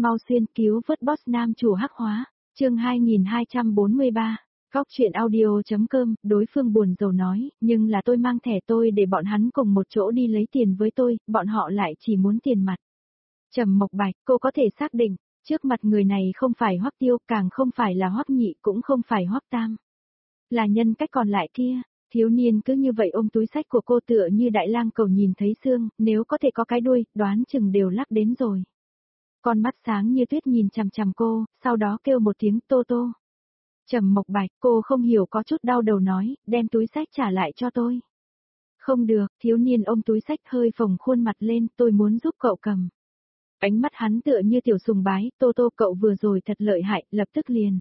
Mau xuyên cứu vớt boss nam chủ hắc hóa, chương 2243, góc chuyện audio.com, đối phương buồn rầu nói, nhưng là tôi mang thẻ tôi để bọn hắn cùng một chỗ đi lấy tiền với tôi, bọn họ lại chỉ muốn tiền mặt. Trầm Mộc Bạch, cô có thể xác định, trước mặt người này không phải Hoắc Tiêu, càng không phải là Hoắc Nhị, cũng không phải Hoắc Tam. Là nhân cách còn lại kia. Thiếu niên cứ như vậy ôm túi sách của cô tựa như đại lang cầu nhìn thấy xương, nếu có thể có cái đuôi, đoán chừng đều lắc đến rồi. Con mắt sáng như tuyết nhìn chằm chằm cô, sau đó kêu một tiếng Tô Tô. Trầm Mộc Bạch, cô không hiểu có chút đau đầu nói, đem túi sách trả lại cho tôi. Không được, thiếu niên ôm túi sách hơi phồng khuôn mặt lên, tôi muốn giúp cậu cầm. Ánh mắt hắn tựa như tiểu sùng bái, Tô Tô cậu vừa rồi thật lợi hại, lập tức liền.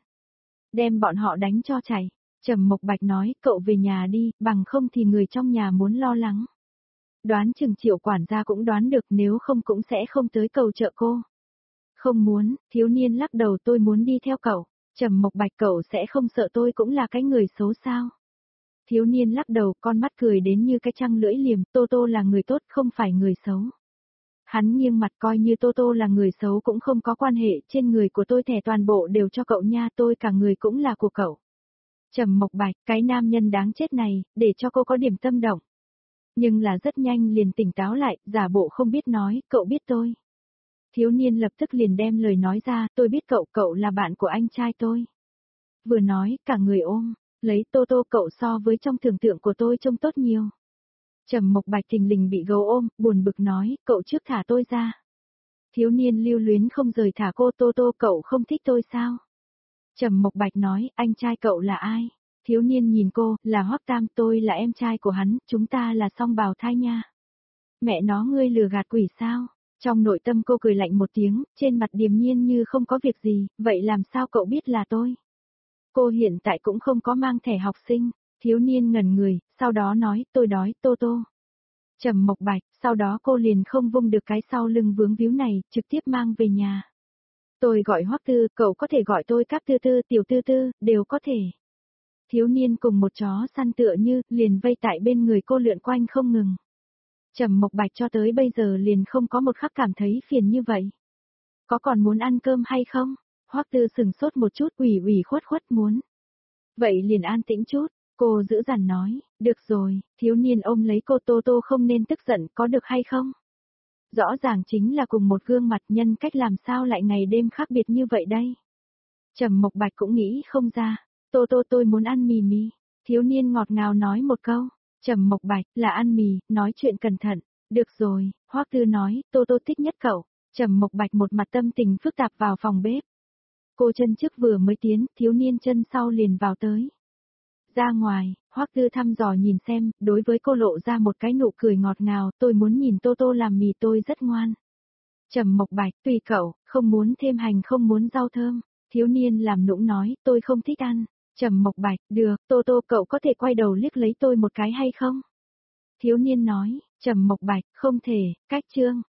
Đem bọn họ đánh cho chảy. Trầm Mộc Bạch nói, cậu về nhà đi, bằng không thì người trong nhà muốn lo lắng. Đoán chừng Triệu quản gia cũng đoán được, nếu không cũng sẽ không tới cầu trợ cô. Không muốn, thiếu niên lắc đầu, tôi muốn đi theo cậu. Trầm Mộc Bạch, cậu sẽ không sợ tôi cũng là cái người xấu sao? Thiếu niên lắc đầu, con mắt cười đến như cái trăng lưỡi liềm, Tô Tô là người tốt không phải người xấu. Hắn nghiêng mặt, coi như Tô Tô là người xấu cũng không có quan hệ, trên người của tôi thẻ toàn bộ đều cho cậu nha, tôi cả người cũng là của cậu. Trầm Mộc Bạch, cái nam nhân đáng chết này, để cho cô có điểm tâm động. Nhưng là rất nhanh liền tỉnh táo lại, giả bộ không biết nói, cậu biết tôi. Thiếu niên lập tức liền đem lời nói ra, tôi biết cậu, cậu là bạn của anh trai tôi. Vừa nói, cả người ôm, lấy Tô Tô, cậu so với trong tưởng tượng của tôi trông tốt nhiều. Trầm Mộc Bạch thình lình bị gấu ôm, buồn bực nói, cậu trước thả tôi ra. Thiếu niên lưu luyến không rời thả cô, Tô Tô, cậu không thích tôi sao? Trầm Mộc Bạch nói, anh trai cậu là ai? Thiếu niên nhìn cô, là Hoắc Tam, tôi là em trai của hắn, chúng ta là song bào thai nha. Mẹ nó, ngươi lừa gạt quỷ sao? Trong nội tâm cô cười lạnh một tiếng, trên mặt điềm nhiên như không có việc gì, vậy làm sao cậu biết là tôi? Cô hiện tại cũng không có mang thẻ học sinh. Thiếu niên ngẩn người, sau đó nói, tôi đói, Tô Tô. Trầm Mộc Bạch, sau đó cô liền không vung được cái sau lưng vướng víu này, trực tiếp mang về nhà. Tôi gọi Hoắc Tư, cậu có thể gọi tôi các tư tư, tiểu tư tư, đều có thể. Thiếu niên cùng một chó săn tựa như, liền vây tại bên người cô lượn quanh không ngừng. Trầm Mộc Bạch cho tới bây giờ liền không có một khắc cảm thấy phiền như vậy. Có còn muốn ăn cơm hay không? Hoắc Tư sừng sốt một chút, ủy khuất muốn. Vậy liền an tĩnh chút, cô giữ dằn nói, được rồi, thiếu niên ôm lấy cô, Tô Tô không nên tức giận, có được hay không? Rõ ràng chính là cùng một gương mặt, nhân cách làm sao lại ngày đêm khác biệt như vậy đây? Trầm Mộc Bạch cũng nghĩ không ra, Tô Tô, tôi muốn ăn mì mì. Thiếu niên ngọt ngào nói một câu, Trầm Mộc Bạch, là ăn mì, nói chuyện cẩn thận. Được rồi, Hoắc Tư nói, Tô Tô thích nhất cậu. Trầm Mộc Bạch một mặt tâm tình phức tạp vào phòng bếp. Cô chân trước vừa mới tiến, thiếu niên chân sau liền vào tới. Ra ngoài, Hoắc Tư thăm dò nhìn xem, đối với cô lộ ra một cái nụ cười ngọt ngào, tôi muốn nhìn Tô Tô làm mì, tôi rất ngoan. Trầm Mộc Bạch, tùy cậu, không muốn thêm hành, không muốn rau thơm. Thiếu niên làm nũng nói, tôi không thích ăn. Trầm Mộc Bạch, được, Tô Tô, cậu có thể quay đầu liếc lấy tôi một cái hay không? Thiếu niên nói, Trầm Mộc Bạch, không thể, cách chương.